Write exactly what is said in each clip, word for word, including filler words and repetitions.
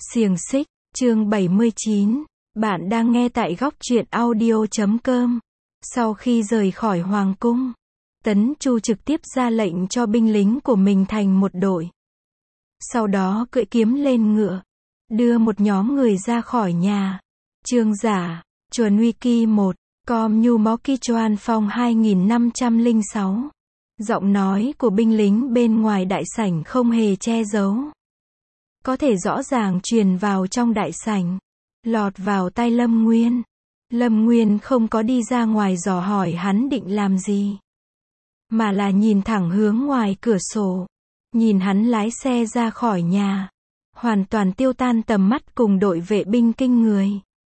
Xiềng xích, chương bảy mươi chín. Bạn đang nghe tại góc truyện audio chấm com. Sau khi rời khỏi hoàng cung, Tấn Chu trực tiếp ra lệnh cho binh lính của mình thành một đội. Sau đó cưỡi kiếm lên ngựa, đưa một nhóm người ra khỏi nhà. Chương giả, Chuẩn Uy Kỳ một, Com Nhu Mó Kỳ Choan Phong hai nghìn năm trăm lẻ sáu. Giọng nói của binh lính bên ngoài đại sảnh không hề che giấu. Có thể rõ ràng truyền vào trong đại sảnh, lọt vào tai Lâm Nguyên. Lâm Nguyên không có đi ra ngoài dò hỏi hắn định làm gì, mà là nhìn thẳng hướng ngoài cửa sổ, nhìn hắn lái xe ra khỏi nhà, hoàn toàn tiêu tan tầm mắt cùng đội vệ binh kinh người.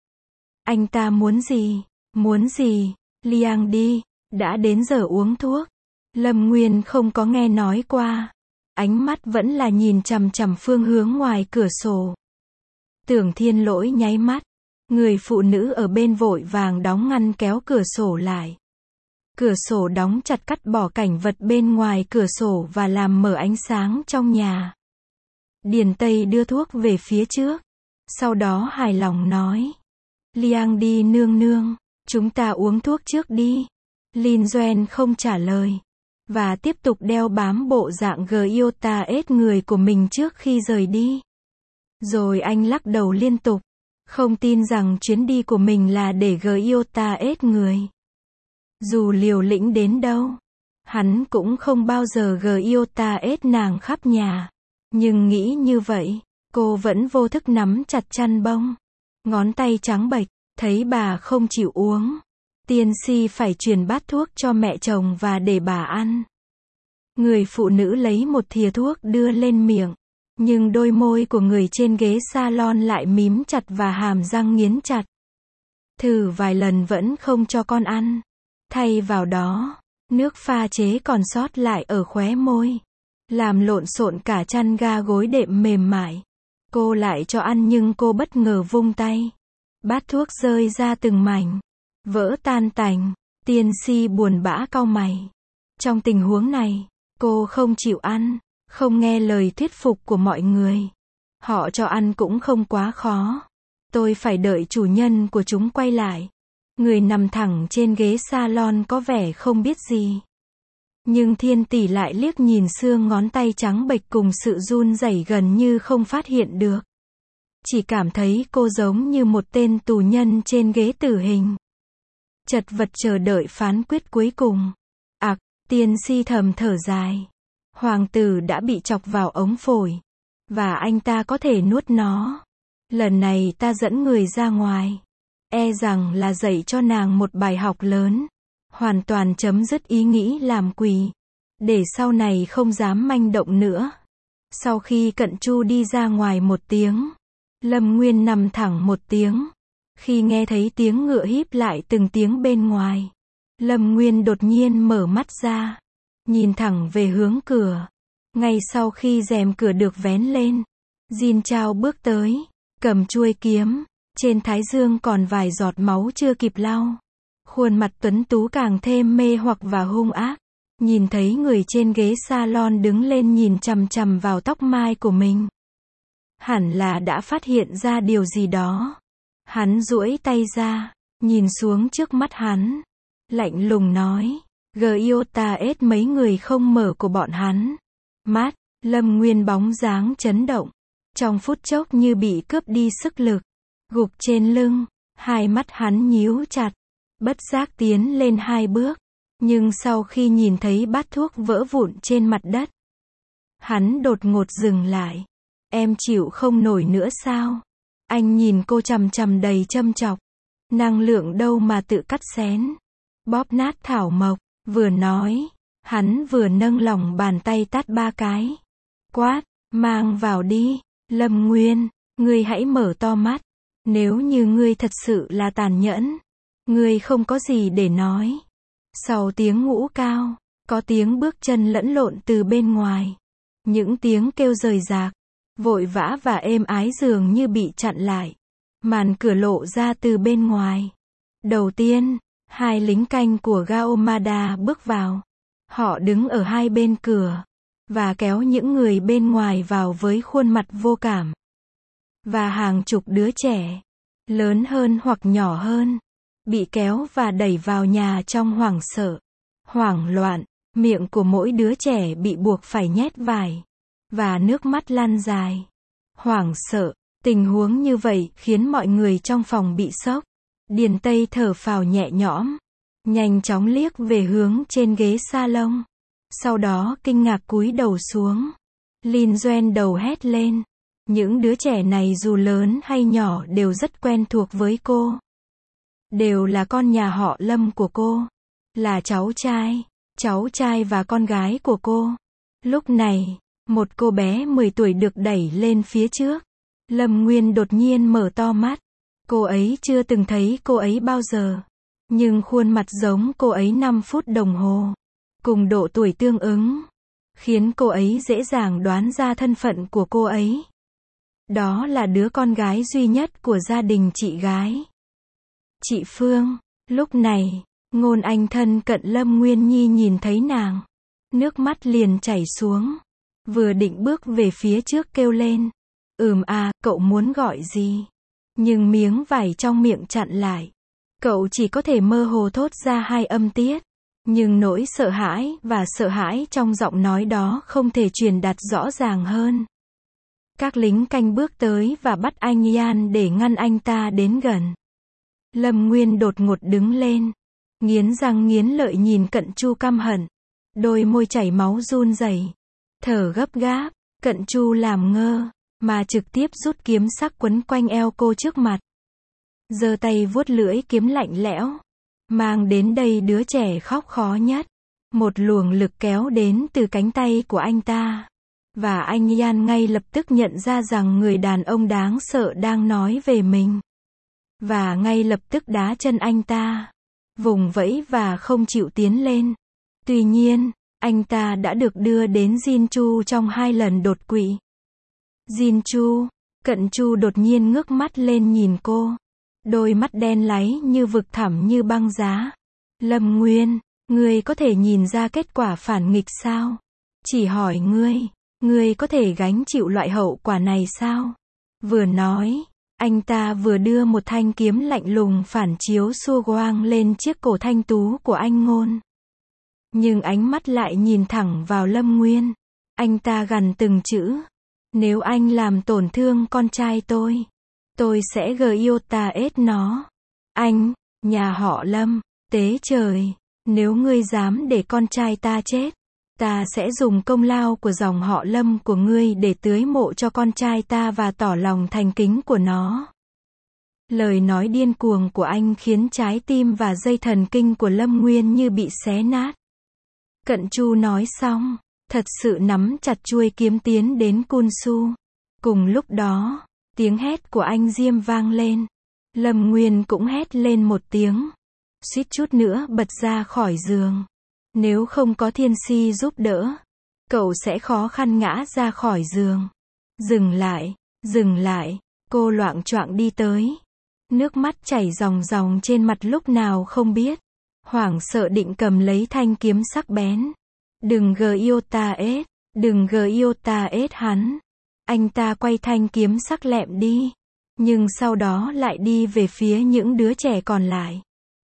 Anh ta muốn gì? Muốn gì? Liang đi, đã đến giờ uống thuốc. Lâm Nguyên không có nghe nói qua, ánh mắt vẫn là nhìn chằm chằm phương hướng ngoài cửa sổ. Tưởng Thiên Lỗi nháy mắt, người phụ nữ ở bên vội vàng đóng ngăn kéo cửa sổ lại. Cửa sổ đóng chặt cắt bỏ cảnh vật bên ngoài cửa sổ và làm mở ánh sáng trong nhà. Điền Tây đưa thuốc về phía trước, sau đó hài lòng nói: Liang đi nương nương, chúng ta uống thuốc trước đi. Lin Duan không trả lời, và tiếp tục đeo bám bộ dạng Giota ết người của mình trước khi rời đi. Rồi anh lắc đầu liên tục, không tin rằng chuyến đi của mình là để Giota ết người. Dù liều lĩnh đến đâu, hắn cũng không bao giờ Giota ết nàng khắp nhà. Nhưng nghĩ như vậy, cô vẫn vô thức nắm chặt chăn bông, ngón tay trắng bệch. Thấy bà không chịu uống, tiên si phải truyền bát thuốc cho mẹ chồng và để bà ăn. Người phụ nữ lấy một thìa thuốc đưa lên miệng, nhưng đôi môi của người trên ghế salon lại mím chặt và hàm răng nghiến chặt. Thử vài lần vẫn không cho con ăn. Thay vào đó, nước pha chế còn sót lại ở khóe môi, làm lộn xộn cả chăn ga gối đệm mềm mại. Cô lại cho ăn nhưng cô bất ngờ vung tay, bát thuốc rơi ra từng mảnh, vỡ tan tành. Tiên si buồn bã cau mày. Trong tình huống này, cô không chịu ăn, không nghe lời thuyết phục của mọi người. Họ cho ăn cũng không quá khó. Tôi phải đợi chủ nhân của chúng quay lại. Người nằm thẳng trên ghế salon có vẻ không biết gì. Nhưng Thiên Tỷ lại liếc nhìn xương ngón tay trắng bệch cùng sự run rẩy gần như không phát hiện được. Chỉ cảm thấy cô giống như một tên tù nhân trên ghế tử hình, chật vật chờ đợi phán quyết cuối cùng. Ặc, tiên si thầm thở dài. Hoàng tử đã bị chọc vào ống phổi, và anh ta có thể nuốt nó. Lần này ta dẫn người ra ngoài, e rằng là dạy cho nàng một bài học lớn, hoàn toàn chấm dứt ý nghĩ làm quỷ, để sau này không dám manh động nữa. Sau khi Cận Chu đi ra ngoài một tiếng, Lâm Nguyên nằm thẳng một tiếng. Khi nghe thấy tiếng ngựa híp lại từng tiếng bên ngoài, Lâm Nguyên đột nhiên mở mắt ra, nhìn thẳng về hướng cửa. Ngay sau khi rèm cửa được vén lên, Jin Chao bước tới, cầm chuôi kiếm, trên thái dương còn vài giọt máu chưa kịp lau. Khuôn mặt tuấn tú càng thêm mê hoặc và hung ác. Nhìn thấy người trên ghế salon đứng lên nhìn chằm chằm vào tóc mai của mình, hẳn là đã phát hiện ra điều gì đó. Hắn duỗi tay ra, nhìn xuống trước mắt hắn, lạnh lùng nói: Giota ết mấy người không mở của bọn hắn. Mắt Lâm Nguyên bóng dáng chấn động, trong phút chốc như bị cướp đi sức lực, gục trên lưng. Hai mắt hắn nhíu chặt, bất giác tiến lên hai bước, nhưng sau khi nhìn thấy bát thuốc vỡ vụn trên mặt đất, hắn đột ngột dừng lại. Em chịu không nổi nữa sao? Anh nhìn cô chằm chằm đầy châm chọc. Năng lượng đâu mà tự cắt xén, bóp nát thảo mộc. Vừa nói, hắn vừa nâng lòng bàn tay tát ba cái. Quát, mang vào đi. Lâm Nguyên, ngươi hãy mở to mắt. Nếu như ngươi thật sự là tàn nhẫn, ngươi không có gì để nói. Sau tiếng ngũ cao, có tiếng bước chân lẫn lộn từ bên ngoài. Những tiếng kêu rời rạc, vội vã và êm ái dường như bị chặn lại. Màn cửa lộ ra từ bên ngoài. Đầu tiên, hai lính canh của Gaomada bước vào. Họ đứng ở hai bên cửa, và kéo những người bên ngoài vào với khuôn mặt vô cảm. và hàng chục đứa trẻ, lớn hơn hoặc nhỏ hơn, bị kéo và đẩy vào nhà trong hoảng sợ, hoảng loạn, miệng của mỗi đứa trẻ bị buộc phải nhét vải, và nước mắt lăn dài. Hoảng sợ, tình huống như vậy khiến mọi người trong phòng bị sốc. Điền Tây thở phào nhẹ nhõm, nhanh chóng liếc về hướng trên ghế salon. Sau đó kinh ngạc cúi đầu xuống. Lin Doan đầu hét lên. Những đứa trẻ này dù lớn hay nhỏ đều rất quen thuộc với cô. Đều là con nhà họ Lâm của cô. Là cháu trai, cháu trai và con gái của cô. Lúc này, một cô bé mười tuổi được đẩy lên phía trước. Lâm Nguyên đột nhiên mở to mắt. Cô ấy chưa từng thấy cô ấy bao giờ. Nhưng khuôn mặt giống cô ấy năm phút đồng hồ. Cùng độ tuổi tương ứng. Khiến cô ấy dễ dàng đoán ra thân phận của cô ấy. Đó là đứa con gái duy nhất của gia đình chị gái. Chị Phương. Lúc này, Ngôn Anh thân cận Lâm Nguyên Nhi nhìn thấy nàng. Nước mắt liền chảy xuống. Vừa định bước về phía trước kêu lên. Ừm à, cậu muốn gọi gì? Nhưng miếng vải trong miệng chặn lại. Cậu chỉ có thể mơ hồ thốt ra hai âm tiết. Nhưng nỗi sợ hãi và sợ hãi trong giọng nói đó không thể truyền đạt rõ ràng hơn. Các lính canh bước tới và bắt anh Yan để ngăn anh ta đến gần. Lâm Nguyên đột ngột đứng lên. Nghiến răng nghiến lợi nhìn Cận Chu căm hận. Đôi môi chảy máu run rẩy. Thở gấp gáp. Cận Chu làm ngơ. Mà trực tiếp rút kiếm sắc quấn quanh eo cô trước mặt. Giơ tay vuốt lưỡi kiếm lạnh lẽo. Mang đến đây đứa trẻ khóc khó nhất. Một luồng lực kéo đến từ cánh tay của anh ta. Và anh Yan ngay lập tức nhận ra rằng người đàn ông đáng sợ đang nói về mình. Và ngay lập tức đá chân anh ta. Vùng vẫy và không chịu tiến lên. Tuy nhiên, anh ta đã được đưa đến Jin Chu trong hai lần đột quỵ. Jin Chu, Cận Chu đột nhiên ngước mắt lên nhìn cô. Đôi mắt đen láy như vực thẳm như băng giá. Lâm Nguyên, ngươi có thể nhìn ra kết quả phản nghịch sao? Chỉ hỏi ngươi, ngươi có thể gánh chịu loại hậu quả này sao? Vừa nói, anh ta vừa đưa một thanh kiếm lạnh lùng phản chiếu xua quang lên chiếc cổ thanh tú của anh Ngôn. Nhưng ánh mắt lại nhìn thẳng vào Lâm Nguyên. Anh ta gằn từng chữ. Nếu anh làm tổn thương con trai tôi, tôi sẽ giota ết nó. Anh, nhà họ Lâm, tế trời, nếu ngươi dám để con trai ta chết, ta sẽ dùng công lao của dòng họ Lâm của ngươi để tưới mộ cho con trai ta và tỏ lòng thành kính của nó. Lời nói điên cuồng của anh khiến trái tim và dây thần kinh của Lâm Nguyên như bị xé nát. Cận Chu nói xong, thật sự nắm chặt chuôi kiếm tiến đến Kun Su. Cùng lúc đó, tiếng hét của anh Diêm vang lên. Lâm Nguyên cũng hét lên một tiếng. Suýt chút nữa bật ra khỏi giường. Nếu không có Thiên Si giúp đỡ, cậu sẽ khó khăn ngã ra khỏi giường. Dừng lại, dừng lại, cô loạng choạng đi tới. Nước mắt chảy ròng ròng trên mặt lúc nào không biết. Hoảng sợ định cầm lấy thanh kiếm sắc bén. Đừng giota ết, đừng giota ết hắn. Anh ta quay thanh kiếm sắc lẹm đi. Nhưng sau đó lại đi về phía những đứa trẻ còn lại.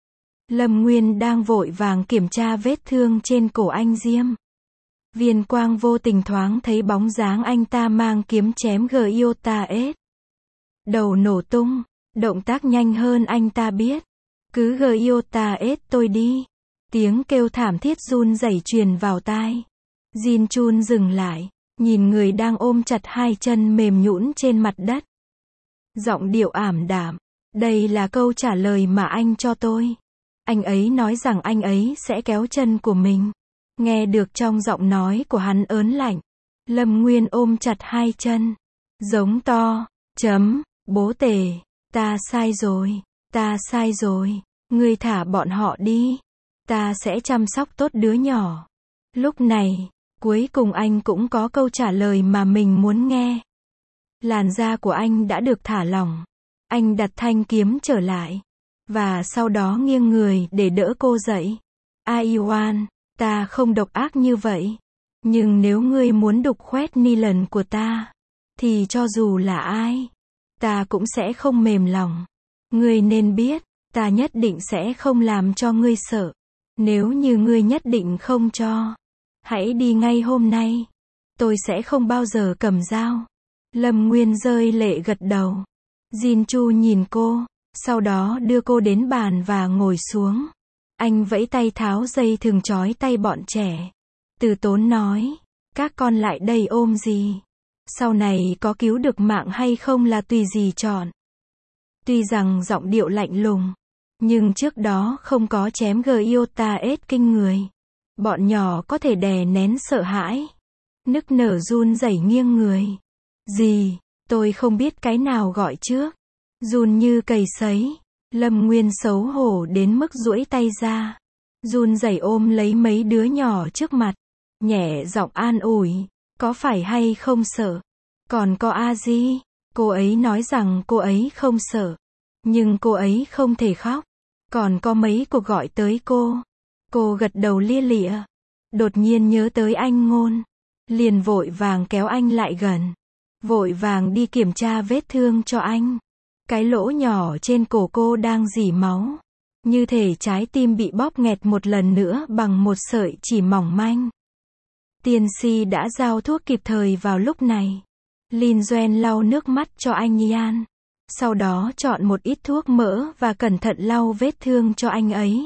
Lâm Nguyên đang vội vàng kiểm tra vết thương trên cổ anh Diêm. Viên quang vô tình thoáng thấy bóng dáng anh ta mang kiếm chém giota ết. Đầu nổ tung, động tác nhanh hơn anh ta biết. Cứ giota ết tôi đi. Tiếng kêu thảm thiết run rẩy truyền vào tai. Jin Chun dừng lại, nhìn người đang ôm chặt hai chân mềm nhũn trên mặt đất. Giọng điệu ảm đạm. Đây là câu trả lời mà anh cho tôi. Anh ấy nói rằng anh ấy sẽ kéo chân của mình. Nghe được trong giọng nói của hắn ớn lạnh. Lâm Nguyên ôm chặt hai chân. Giống to. Chấm. Bố Tề. Ta sai rồi. Ta sai rồi. Ngươi thả bọn họ đi. Ta sẽ chăm sóc tốt đứa nhỏ. Lúc này, cuối cùng anh cũng có câu trả lời mà mình muốn nghe. Làn da của anh đã được thả lỏng. Anh đặt thanh kiếm trở lại. Và sau đó nghiêng người để đỡ cô dậy. Aiwan, ta không độc ác như vậy. Nhưng nếu ngươi muốn đục khoét ni lần của ta, thì cho dù là ai, ta cũng sẽ không mềm lòng. Ngươi nên biết, ta nhất định sẽ không làm cho ngươi sợ. Nếu như ngươi nhất định không cho, hãy đi ngay hôm nay. Tôi sẽ không bao giờ cầm dao. Lâm Nguyên rơi lệ gật đầu. Jin Chu nhìn cô, sau đó đưa cô đến bàn và ngồi xuống. Anh vẫy tay tháo dây thừng trói tay bọn trẻ. Từ Tốn nói, các con lại đây ôm gì. Sau này có cứu được mạng hay không là tùy dì chọn. Tuy rằng giọng điệu lạnh lùng, nhưng trước đó không có chém Giota ết kinh người. Bọn nhỏ có thể đè nén sợ hãi. Nức nở run rẩy nghiêng người. Dì, tôi không biết cái nào gọi trước. Run như cầy sấy. Lâm Nguyên xấu hổ đến mức duỗi tay ra. Run rẩy ôm lấy mấy đứa nhỏ trước mặt. Nhẹ giọng an ủi. Có phải hay không sợ? Còn có A Di, cô ấy nói rằng cô ấy không sợ. Nhưng cô ấy không thể khóc. Còn có mấy cuộc gọi tới cô. Cô gật đầu lia lịa. Đột nhiên nhớ tới anh Ngôn. Liền vội vàng kéo anh lại gần. Vội vàng đi kiểm tra vết thương cho anh. Cái lỗ nhỏ trên cổ cô đang rỉ máu. Như thể trái tim bị bóp nghẹt một lần nữa bằng một sợi chỉ mỏng manh. Tiên si đã giao thuốc kịp thời vào lúc này. Lin Doan lau nước mắt cho anh Yan. Sau đó chọn một ít thuốc mỡ và cẩn thận lau vết thương cho anh ấy.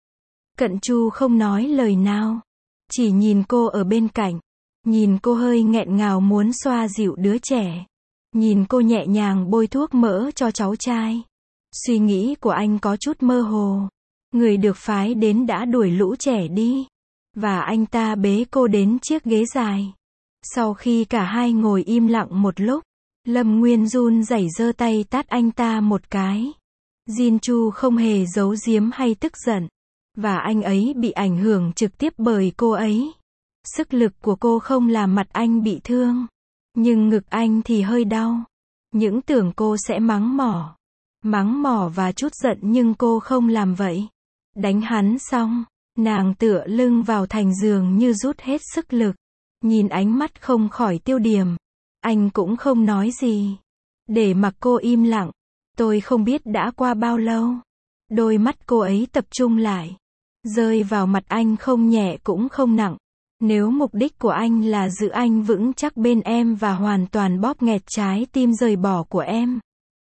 Cận Chu không nói lời nào. Chỉ nhìn cô ở bên cạnh. Nhìn cô hơi nghẹn ngào muốn xoa dịu đứa trẻ. Nhìn cô nhẹ nhàng bôi thuốc mỡ cho cháu trai. Suy nghĩ của anh có chút mơ hồ. Người được phái đến đã đuổi lũ trẻ đi. Và anh ta bế cô đến chiếc ghế dài. Sau khi cả hai ngồi im lặng một lúc, Lâm Nguyên run rẩy giơ tay tát anh ta một cái. Jin Chu không hề giấu giếm hay tức giận. Và anh ấy bị ảnh hưởng trực tiếp bởi cô ấy. Sức lực của cô không làm mặt anh bị thương. Nhưng ngực anh thì hơi đau. Những tưởng cô sẽ mắng mỏ. Mắng mỏ và chút giận nhưng cô không làm vậy. Đánh hắn xong, nàng tựa lưng vào thành giường như rút hết sức lực. Nhìn ánh mắt không khỏi tiêu điểm. Anh cũng không nói gì. Để mặc cô im lặng. Tôi không biết đã qua bao lâu. Đôi mắt cô ấy tập trung lại. Rơi vào mặt anh không nhẹ cũng không nặng. Nếu mục đích của anh là giữ anh vững chắc bên em và hoàn toàn bóp nghẹt trái tim rời bỏ của em,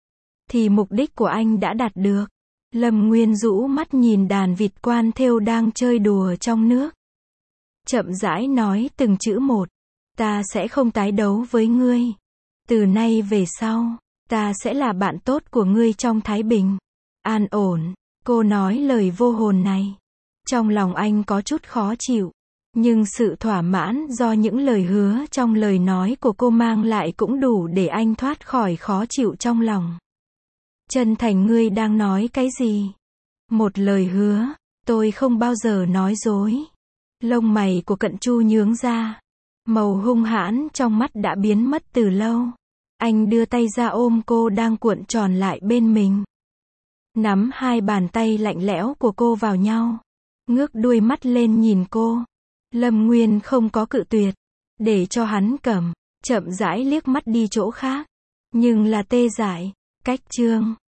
thì mục đích của anh đã đạt được. Lâm Nguyên rũ mắt nhìn đàn vịt quan thêu đang chơi đùa trong nước. Chậm rãi nói từng chữ một. Ta sẽ không tái đấu với ngươi. Từ nay về sau, ta sẽ là bạn tốt của ngươi trong thái bình. An ổn. Cô nói lời vô hồn này. Trong lòng anh có chút khó chịu. Nhưng sự thỏa mãn do những lời hứa trong lời nói của cô mang lại cũng đủ để anh thoát khỏi khó chịu trong lòng. Chân thành, ngươi đang nói cái gì? Một lời hứa, tôi không bao giờ nói dối. Lông mày của Cận Chu nhướng ra. Màu hung hãn trong mắt đã biến mất từ lâu. Anh đưa tay ra ôm cô đang cuộn tròn lại bên mình. Nắm hai bàn tay lạnh lẽo của cô vào nhau. Ngước đuôi mắt lên nhìn cô. Lâm Nguyên không có cự tuyệt. Để cho hắn cầm. Chậm rãi liếc mắt đi chỗ khác. Nhưng là tê dại. Cách chương